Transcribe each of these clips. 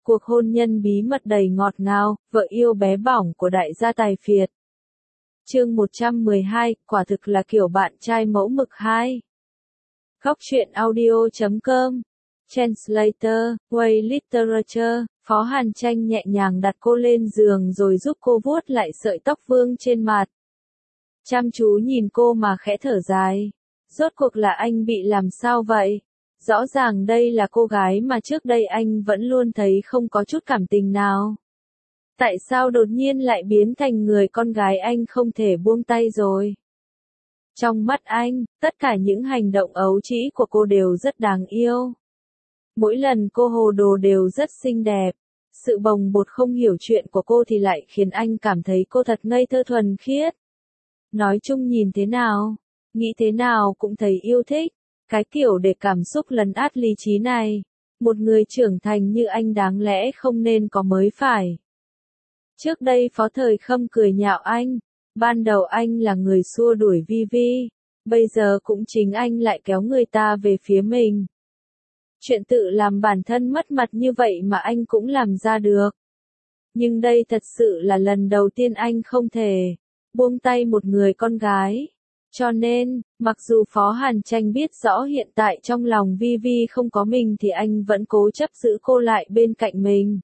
Cuộc hôn nhân bí mật đầy ngọt ngào, vợ yêu bé bỏng của đại gia tài phiệt. Chương 112, quả thực là kiểu bạn trai mẫu mực 2. Góc truyện audio.com. Translator, Way Literature, Phó Hàn Tranh nhẹ nhàng đặt cô lên giường rồi giúp cô vuốt lại sợi tóc vương trên mặt. Chăm chú nhìn cô mà khẽ thở dài. Rốt cuộc là anh bị làm sao vậy? Rõ ràng đây là cô gái mà trước đây anh vẫn luôn thấy không có chút cảm tình nào. Tại sao đột nhiên lại biến thành người con gái anh không thể buông tay rồi? Trong mắt anh, tất cả những hành động ấu trĩ của cô đều rất đáng yêu. Mỗi lần cô hồ đồ đều rất xinh đẹp. Sự bồng bột không hiểu chuyện của cô thì lại khiến anh cảm thấy cô thật ngây thơ thuần khiết. Nói chung nhìn thế nào, nghĩ thế nào cũng thấy yêu thích. Cái kiểu để cảm xúc lấn át lý trí này, một người trưởng thành như anh đáng lẽ không nên có mới phải. Trước đây Phó Thời Khâm cười nhạo anh, ban đầu anh là người xua đuổi Vi Vi, bây giờ cũng chính anh lại kéo người ta về phía mình. Chuyện tự làm bản thân mất mặt như vậy mà anh cũng làm ra được. Nhưng đây thật sự là lần đầu tiên anh không thể buông tay một người con gái. Cho nên, mặc dù Phó Hàn Tranh biết rõ hiện tại trong lòng Vi Vi không có mình thì anh vẫn cố chấp giữ cô lại bên cạnh mình.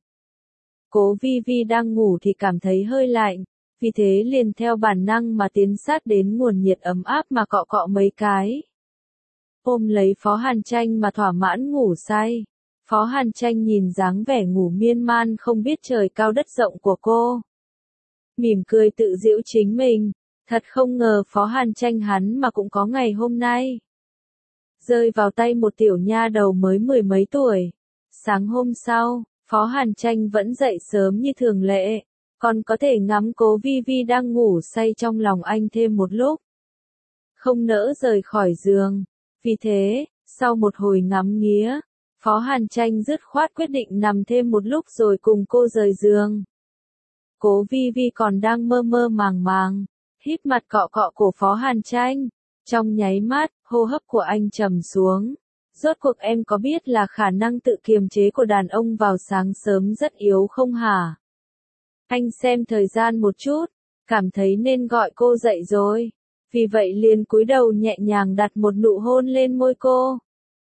Cố Vi Vi đang ngủ thì cảm thấy hơi lạnh, vì thế liền theo bản năng mà tiến sát đến nguồn nhiệt ấm áp mà cọ cọ mấy cái. Ôm lấy Phó Hàn Tranh mà thỏa mãn ngủ say. Phó Hàn Tranh nhìn dáng vẻ ngủ miên man không biết trời cao đất rộng của cô. Mỉm cười tự giễu chính mình. Thật không ngờ Phó Hàn Tranh hắn mà cũng có ngày hôm nay. Rơi vào tay một tiểu nha đầu mới 10 mấy tuổi. Sáng hôm sau, Phó Hàn Tranh vẫn dậy sớm như thường lệ, còn có thể ngắm Cố Vi Vi đang ngủ say trong lòng anh thêm một lúc. Không nỡ rời khỏi giường. Vì thế, sau một hồi ngắm nghía, Phó Hàn Tranh dứt khoát quyết định nằm thêm một lúc rồi cùng cô rời giường. Cố Vi Vi còn đang mơ mơ màng màng, hít mặt cọ cọ cổ Phó Hàn Tranh. Trong nháy mắt, hô hấp của anh trầm xuống. Rốt cuộc em có biết là khả năng tự kiềm chế của đàn ông vào sáng sớm rất yếu không hả? Anh xem thời gian một chút, cảm thấy nên gọi cô dậy rồi. Vì vậy liền cúi đầu nhẹ nhàng đặt một nụ hôn lên môi cô.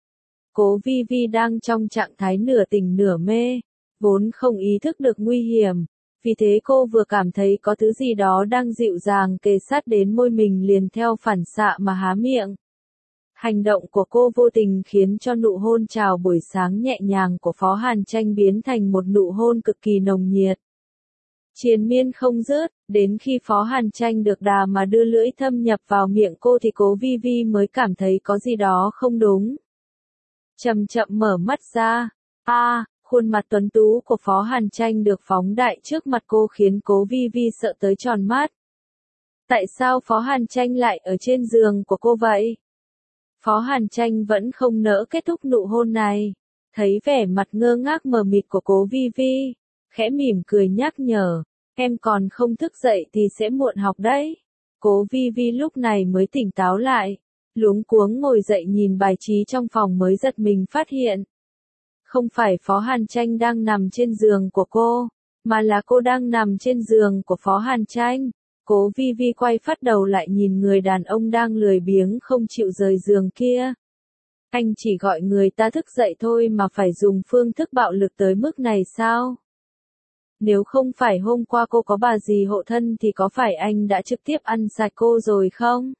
Cố Vi Vi đang trong trạng thái nửa tỉnh nửa mê, vốn không ý thức được nguy hiểm. Vì thế cô vừa cảm thấy có thứ gì đó đang dịu dàng kề sát đến môi mình liền theo phản xạ mà há miệng. Hành động của cô vô tình khiến cho nụ hôn chào buổi sáng nhẹ nhàng của Phó Hàn Tranh biến thành một nụ hôn cực kỳ nồng nhiệt. Triền miên không dứt, đến khi Phó Hàn Tranh được đà mà đưa lưỡi thâm nhập vào miệng cô thì Cố Vi Vi mới cảm thấy có gì đó không đúng. Chậm chậm mở mắt ra, khuôn mặt tuấn tú của Phó Hàn Tranh được phóng đại trước mặt cô khiến Cố Vi Vi sợ tới tròn mắt. Tại sao Phó Hàn Tranh lại ở trên giường của cô vậy? Phó Hàn Tranh vẫn không nỡ kết thúc nụ hôn này. Thấy vẻ mặt ngơ ngác mờ mịt của Cố Vi Vi, khẽ mỉm cười nhắc nhở, em còn không thức dậy thì sẽ muộn học đấy. Cố Vi Vi lúc này mới tỉnh táo lại, luống cuống ngồi dậy nhìn bài trí trong phòng mới giật mình phát hiện. Không phải Phó Hàn Tranh đang nằm trên giường của cô, mà là cô đang nằm trên giường của Phó Hàn Tranh. Cố Vi Vi quay phát đầu lại nhìn người đàn ông đang lười biếng không chịu rời giường kia. Anh chỉ gọi người ta thức dậy thôi mà phải dùng phương thức bạo lực tới mức này sao? Nếu không phải hôm qua cô có bà dì hộ thân thì có phải anh đã trực tiếp ăn sạch cô rồi không?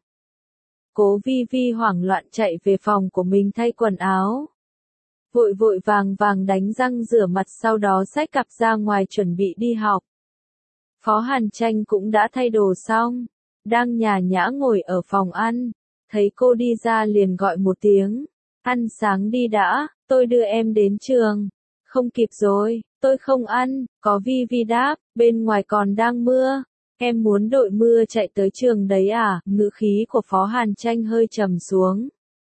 Cố Vi Vi hoảng loạn chạy về phòng của mình thay quần áo. Vội vội vàng vàng đánh răng rửa mặt sau đó xách cặp ra ngoài chuẩn bị đi học. Phó Hàn Tranh cũng đã thay đồ xong, đang nhả nhã ngồi ở phòng ăn, thấy cô đi ra liền gọi một tiếng, ăn sáng đi đã, tôi đưa em đến trường. Không kịp rồi, tôi không ăn, có Vi Vi đáp, bên ngoài còn đang mưa, em muốn đội mưa chạy tới trường đấy à? Ngữ khí của Phó Hàn Tranh hơi trầm xuống.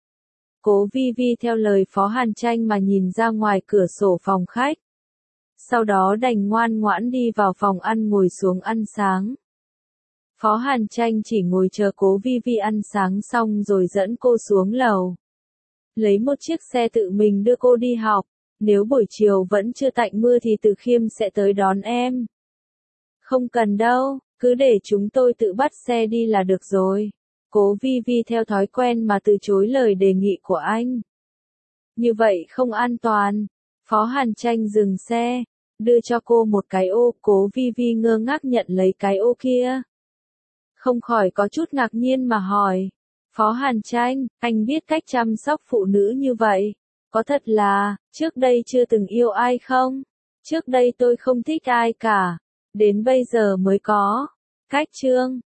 Cố Vi Vi theo lời Phó Hàn Tranh mà nhìn ra ngoài cửa sổ phòng khách. Sau đó đành ngoan ngoãn đi vào phòng ăn ngồi xuống ăn sáng. Phó Hàn Tranh chỉ ngồi chờ Cố Vi Vi ăn sáng xong rồi dẫn cô xuống lầu. Lấy một chiếc xe tự mình đưa cô đi học. Nếu buổi chiều vẫn chưa tạnh mưa thì Từ Khiêm sẽ tới đón em. Không cần đâu, cứ để chúng tôi tự bắt xe đi là được rồi. Cố Vi Vi theo thói quen mà từ chối lời đề nghị của anh. Như vậy không an toàn. Phó Hàn Tranh dừng xe, đưa cho cô một cái ô, Cố Vi Vi ngơ ngác nhận lấy cái ô kia. Không khỏi có chút ngạc nhiên mà hỏi. Phó Hàn Tranh, anh biết cách chăm sóc phụ nữ như vậy. Có thật là, trước đây chưa từng yêu ai không? Trước đây tôi không thích ai cả. Đến bây giờ mới có. Cách chương